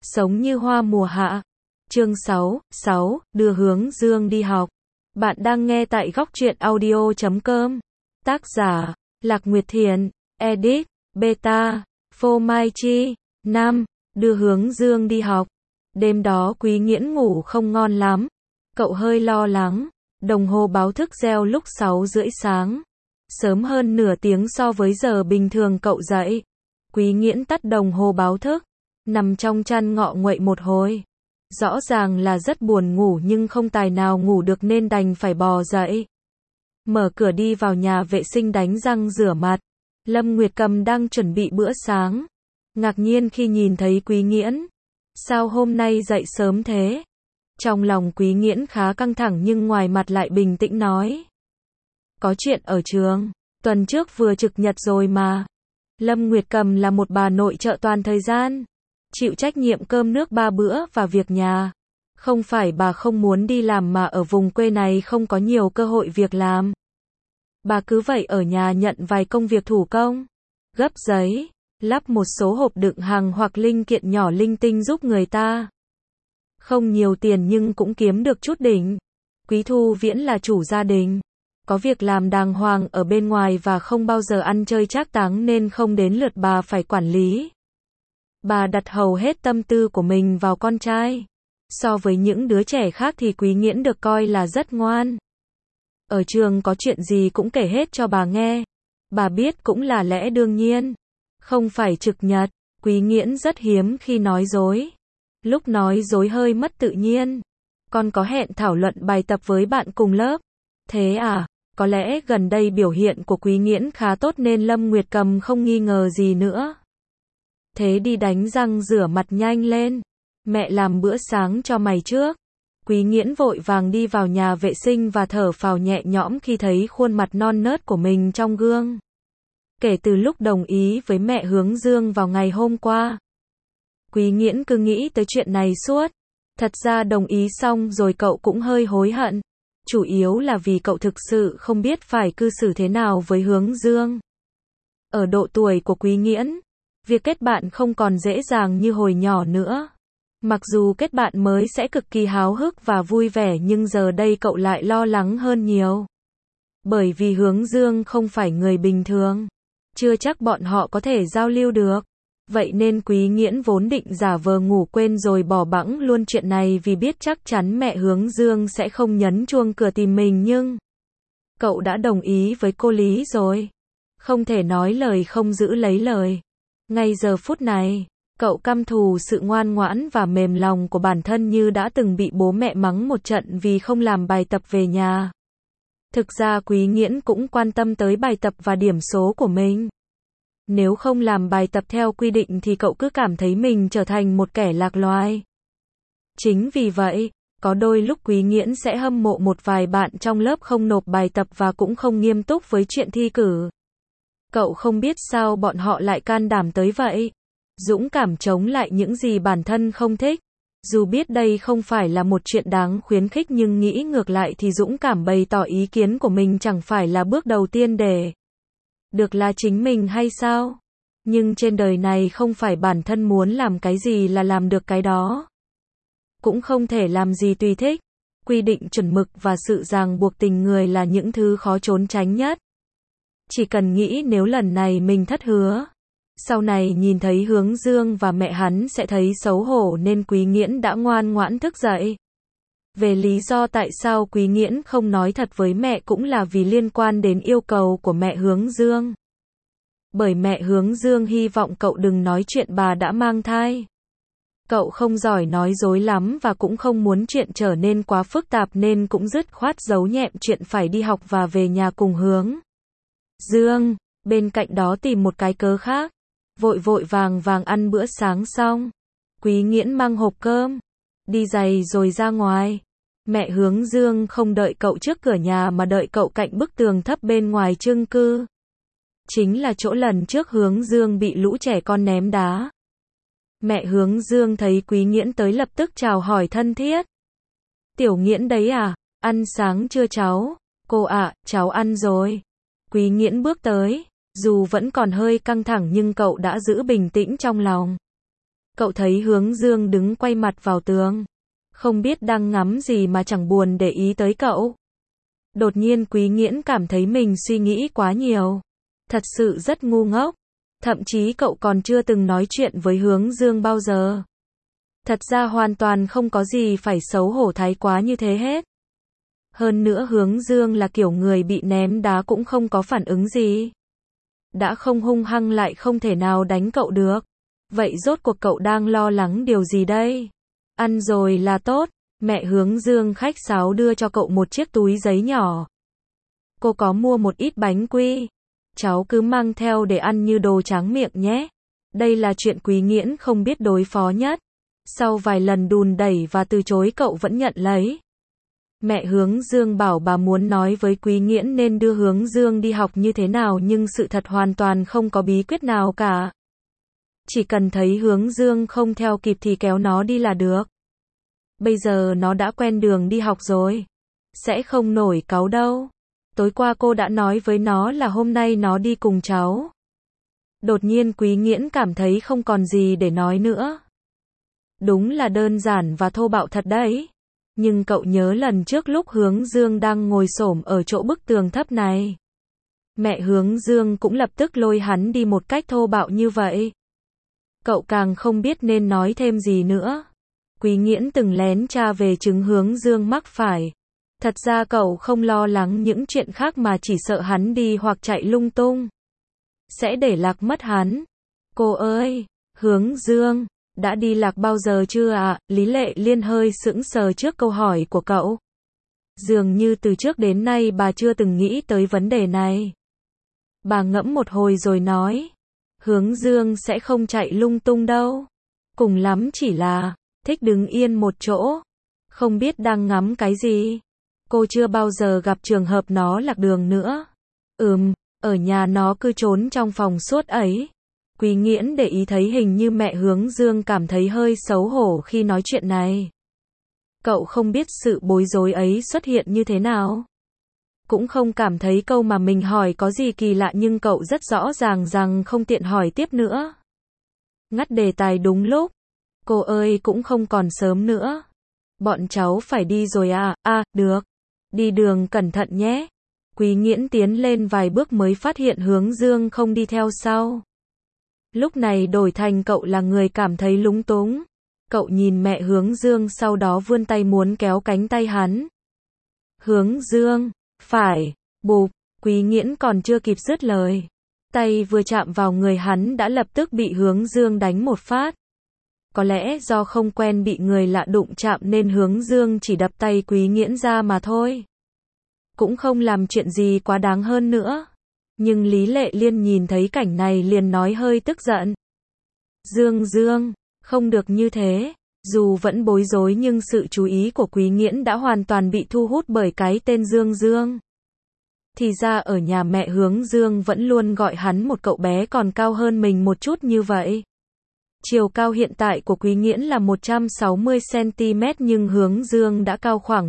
Sống như hoa mùa hạ. Chương 6, đưa Hướng Dương đi học. Bạn đang nghe tại góc truyện audio.com. Tác giả, Lạc Nguyệt Thiền, edit, beta, Phô Mai Chi. 5. Đưa Hướng Dương đi học. Đêm đó Quý Nghiễn ngủ không ngon lắm. Cậu hơi lo lắng. Đồng hồ báo thức reo lúc 6:30 sáng. Sớm hơn nửa tiếng so với giờ bình thường cậu dậy. Quý Nghiễn tắt đồng hồ báo thức. Nằm trong chăn ngọ nguậy một hồi. Rõ ràng là rất buồn ngủ nhưng không tài nào ngủ được nên đành phải bò dậy. Mở cửa đi vào nhà vệ sinh đánh răng rửa mặt. Lâm Nguyệt Cầm đang chuẩn bị bữa sáng. Ngạc nhiên khi nhìn thấy Quý Nghiễn. Sao hôm nay dậy sớm thế? Trong lòng Quý Nghiễn khá căng thẳng nhưng ngoài mặt lại bình tĩnh nói. Có chuyện ở trường, tuần trước vừa trực nhật rồi mà. Lâm Nguyệt Cầm là một bà nội trợ toàn thời gian. Chịu trách nhiệm cơm nước 3 bữa và việc nhà. Không phải bà không muốn đi làm mà ở vùng quê này không có nhiều cơ hội việc làm. Bà cứ vậy ở nhà nhận vài công việc thủ công. Gấp giấy, lắp một số hộp đựng hàng hoặc linh kiện nhỏ linh tinh giúp người ta. Không nhiều tiền nhưng cũng kiếm được chút đỉnh. Quý Thu Viễn là chủ gia đình. Có việc làm đàng hoàng ở bên ngoài và không bao giờ ăn chơi trác táng nên không đến lượt bà phải quản lý. Bà đặt hầu hết tâm tư của mình vào con trai. So với những đứa trẻ khác thì Quý Nghiễn được coi là rất ngoan. Ở trường có chuyện gì cũng kể hết cho bà nghe. Bà biết cũng là lẽ đương nhiên. Không phải trực nhật, Quý Nghiễn rất hiếm khi nói dối. Lúc nói dối hơi mất tự nhiên. Con có hẹn thảo luận bài tập với bạn cùng lớp. Thế à, có lẽ gần đây biểu hiện của Quý Nghiễn khá tốt nên Lâm Nguyệt Cầm không nghi ngờ gì nữa. Thế đi đánh răng rửa mặt nhanh lên. Mẹ làm bữa sáng cho mày trước. Quý Nghiễn vội vàng đi vào nhà vệ sinh và thở phào nhẹ nhõm khi thấy khuôn mặt non nớt của mình trong gương. Kể từ lúc đồng ý với mẹ Hướng Dương vào ngày hôm qua, Quý Nghiễn cứ nghĩ tới chuyện này suốt. Thật ra đồng ý xong rồi cậu cũng hơi hối hận. Chủ yếu là vì cậu thực sự không biết phải cư xử thế nào với Hướng Dương. Ở độ tuổi của Quý Nghiễn, việc kết bạn không còn dễ dàng như hồi nhỏ nữa. Mặc dù kết bạn mới sẽ cực kỳ háo hức và vui vẻ nhưng giờ đây cậu lại lo lắng hơn nhiều. Bởi vì Hướng Dương không phải người bình thường. Chưa chắc bọn họ có thể giao lưu được. Vậy nên Quý Nghiễn vốn định giả vờ ngủ quên rồi bỏ bẵng luôn chuyện này vì biết chắc chắn mẹ Hướng Dương sẽ không nhấn chuông cửa tìm mình nhưng cậu đã đồng ý với cô Lý rồi. Không thể nói lời không giữ lấy lời. Ngay giờ phút này, cậu căm thù sự ngoan ngoãn và mềm lòng của bản thân như đã từng bị bố mẹ mắng một trận vì không làm bài tập về nhà. Thực ra Quý Nghiễn cũng quan tâm tới bài tập và điểm số của mình. Nếu không làm bài tập theo quy định thì cậu cứ cảm thấy mình trở thành một kẻ lạc loài. Chính vì vậy, có đôi lúc Quý Nghiễn sẽ hâm mộ một vài bạn trong lớp không nộp bài tập và cũng không nghiêm túc với chuyện thi cử. Cậu không biết sao bọn họ lại can đảm tới vậy. Dũng cảm chống lại những gì bản thân không thích. Dù biết đây không phải là một chuyện đáng khuyến khích nhưng nghĩ ngược lại thì dũng cảm bày tỏ ý kiến của mình chẳng phải là bước đầu tiên để được là chính mình hay sao? Nhưng trên đời này không phải bản thân muốn làm cái gì là làm được cái đó. Cũng không thể làm gì tùy thích. Quy định chuẩn mực và sự ràng buộc tình người là những thứ khó trốn tránh nhất. Chỉ cần nghĩ nếu lần này mình thất hứa, sau này nhìn thấy Hướng Dương và mẹ hắn sẽ thấy xấu hổ nên Quý Nghiễn đã ngoan ngoãn thức dậy. Về lý do tại sao Quý Nghiễn không nói thật với mẹ cũng là vì liên quan đến yêu cầu của mẹ Hướng Dương. Bởi mẹ Hướng Dương hy vọng cậu đừng nói chuyện bà đã mang thai. Cậu không giỏi nói dối lắm và cũng không muốn chuyện trở nên quá phức tạp nên cũng dứt khoát giấu nhẹm chuyện phải đi học và về nhà cùng Hướng Dương. Bên cạnh đó tìm một cái cớ khác. Vội vội vàng vàng ăn bữa sáng xong. Quý Nghiễn mang hộp cơm, đi giày rồi ra ngoài. Mẹ Hướng Dương không đợi cậu trước cửa nhà mà đợi cậu cạnh bức tường thấp bên ngoài chung cư. Chính là chỗ lần trước Hướng Dương bị lũ trẻ con ném đá. Mẹ Hướng Dương thấy Quý Nghiễn tới lập tức chào hỏi thân thiết. Tiểu Nghiễn đấy à, ăn sáng chưa cháu? Cô ạ, cháu ăn rồi. Quý Nghiễn bước tới. Dù vẫn còn hơi căng thẳng nhưng cậu đã giữ bình tĩnh trong lòng. Cậu thấy Hướng Dương đứng quay mặt vào tường, không biết đang ngắm gì mà chẳng buồn để ý tới cậu. Đột nhiên Quý Nghiễn cảm thấy mình suy nghĩ quá nhiều. Thật sự rất ngu ngốc. Thậm chí cậu còn chưa từng nói chuyện với Hướng Dương bao giờ. Thật ra hoàn toàn không có gì phải xấu hổ thái quá như thế hết. Hơn nữa Hướng Dương là kiểu người bị ném đá cũng không có phản ứng gì. Đã không hung hăng lại không thể nào đánh cậu được. Vậy rốt cuộc cậu đang lo lắng điều gì đây? Ăn rồi là tốt. Mẹ Hướng Dương khách sáo đưa cho cậu một chiếc túi giấy nhỏ. Cô có mua một ít bánh quy. Cháu cứ mang theo để ăn như đồ tráng miệng nhé. Đây là chuyện Quý Nghiễn không biết đối phó nhất. Sau vài lần đùn đẩy và từ chối cậu vẫn nhận lấy. Mẹ Hướng Dương bảo bà muốn nói với Quý Nghiễn nên đưa Hướng Dương đi học như thế nào, nhưng sự thật hoàn toàn không có bí quyết nào cả. Chỉ cần thấy Hướng Dương không theo kịp thì kéo nó đi là được. Bây giờ nó đã quen đường đi học rồi. Sẽ không nổi cáu đâu. Tối qua cô đã nói với nó là hôm nay nó đi cùng cháu. Đột nhiên Quý Nghiễn cảm thấy không còn gì để nói nữa. Đúng là đơn giản và thô bạo thật đấy. Nhưng cậu nhớ lần trước lúc Hướng Dương đang ngồi xổm ở chỗ bức tường thấp này. Mẹ Hướng Dương cũng lập tức lôi hắn đi một cách thô bạo như vậy. Cậu càng không biết nên nói thêm gì nữa. Quý Nghiễn từng lén tra về chứng Hướng Dương mắc phải. Thật ra cậu không lo lắng những chuyện khác mà chỉ sợ hắn đi hoặc chạy lung tung. Sẽ để lạc mất hắn. Cô ơi, Hướng Dương, đã đi lạc bao giờ chưa ạ? Lý Lệ Liên hơi sững sờ trước câu hỏi của cậu. Dường như từ trước đến nay bà chưa từng nghĩ tới vấn đề này. Bà ngẫm một hồi rồi nói. Hướng Dương sẽ không chạy lung tung đâu. Cùng lắm chỉ là thích đứng yên một chỗ. Không biết đang ngắm cái gì. Cô chưa bao giờ gặp trường hợp nó lạc đường nữa. Ở nhà nó cứ trốn trong phòng suốt ấy. Quý Nghiễn để ý thấy hình như mẹ Hướng Dương cảm thấy hơi xấu hổ khi nói chuyện này. Cậu không biết sự bối rối ấy xuất hiện như thế nào. Cũng không cảm thấy câu mà mình hỏi có gì kỳ lạ, nhưng cậu rất rõ ràng rằng không tiện hỏi tiếp nữa. Ngắt đề tài đúng lúc. Cô ơi, cũng không còn sớm nữa. Bọn cháu phải đi rồi à? Được. Đi đường cẩn thận nhé. Quý Nghiễn tiến lên vài bước mới phát hiện Hướng Dương không đi theo sau. Lúc này đổi thành cậu là người cảm thấy lúng túng. Cậu nhìn mẹ Hướng Dương sau đó vươn tay muốn kéo cánh tay hắn. Hướng Dương, phải, bụp, Quý Nghiễn còn chưa kịp dứt lời. Tay vừa chạm vào người hắn đã lập tức bị Hướng Dương đánh một phát. Có lẽ do không quen bị người lạ đụng chạm nên Hướng Dương chỉ đập tay Quý Nghiễn ra mà thôi. Cũng không làm chuyện gì quá đáng hơn nữa. Nhưng Lý Lệ Liên nhìn thấy cảnh này liền nói hơi tức giận. Dương, không được như thế. Dù vẫn bối rối nhưng sự chú ý của Quý Nghiễn đã hoàn toàn bị thu hút bởi cái tên Dương. Thì ra ở nhà mẹ Hướng Dương vẫn luôn gọi hắn một cậu bé còn cao hơn mình một chút như vậy. Chiều cao hiện tại của Quý Nghiễn là 160cm nhưng Hướng Dương đã cao khoảng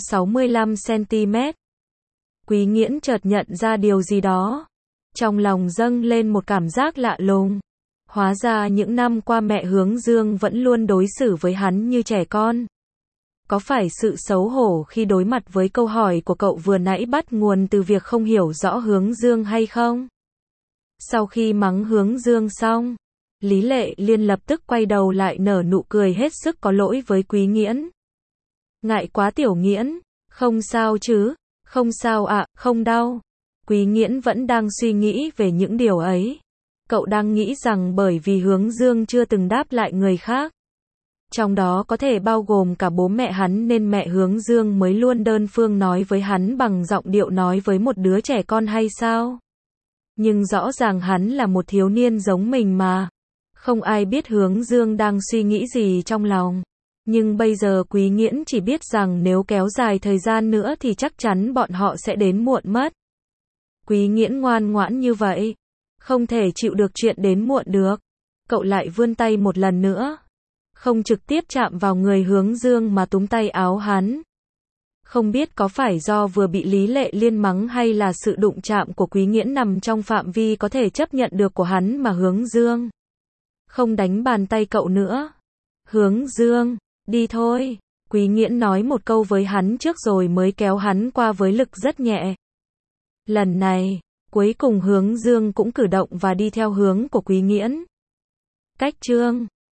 165cm. Quý Nghiễn chợt nhận ra điều gì đó. Trong lòng dâng lên một cảm giác lạ lùng. Hóa ra những năm qua mẹ Hướng Dương vẫn luôn đối xử với hắn như trẻ con. Có phải sự xấu hổ khi đối mặt với câu hỏi của cậu vừa nãy bắt nguồn từ việc không hiểu rõ Hướng Dương hay không? Sau khi mắng Hướng Dương xong, Lý Lệ Liên lập tức quay đầu lại nở nụ cười hết sức có lỗi với Quý Nghiễn. Ngại quá Tiểu Nghiễn, không sao chứ? Không sao ạ, không đau. Quý Nghiễn vẫn đang suy nghĩ về những điều ấy. Cậu đang nghĩ rằng bởi vì Hướng Dương chưa từng đáp lại người khác. Trong đó có thể bao gồm cả bố mẹ hắn nên mẹ Hướng Dương mới luôn đơn phương nói với hắn bằng giọng điệu nói với một đứa trẻ con hay sao? Nhưng rõ ràng hắn là một thiếu niên giống mình mà. Không ai biết Hướng Dương đang suy nghĩ gì trong lòng. Nhưng bây giờ Quý Nghiễn chỉ biết rằng nếu kéo dài thời gian nữa thì chắc chắn bọn họ sẽ đến muộn mất. Quý Nghiễn ngoan ngoãn như vậy. Không thể chịu được chuyện đến muộn được. Cậu lại vươn tay một lần nữa. Không trực tiếp chạm vào người Hướng Dương mà túm tay áo hắn. Không biết có phải do vừa bị Lý Lệ Liên mắng hay là sự đụng chạm của Quý Nghiễn nằm trong phạm vi có thể chấp nhận được của hắn mà Hướng Dương Không đánh bàn tay cậu nữa. Hướng Dương, đi thôi. Quý Nghiễn nói một câu với hắn trước rồi mới kéo hắn qua với lực rất nhẹ. Lần này, cuối cùng Hướng Dương cũng cử động và đi theo hướng của Quý Nghiễn. Cách chương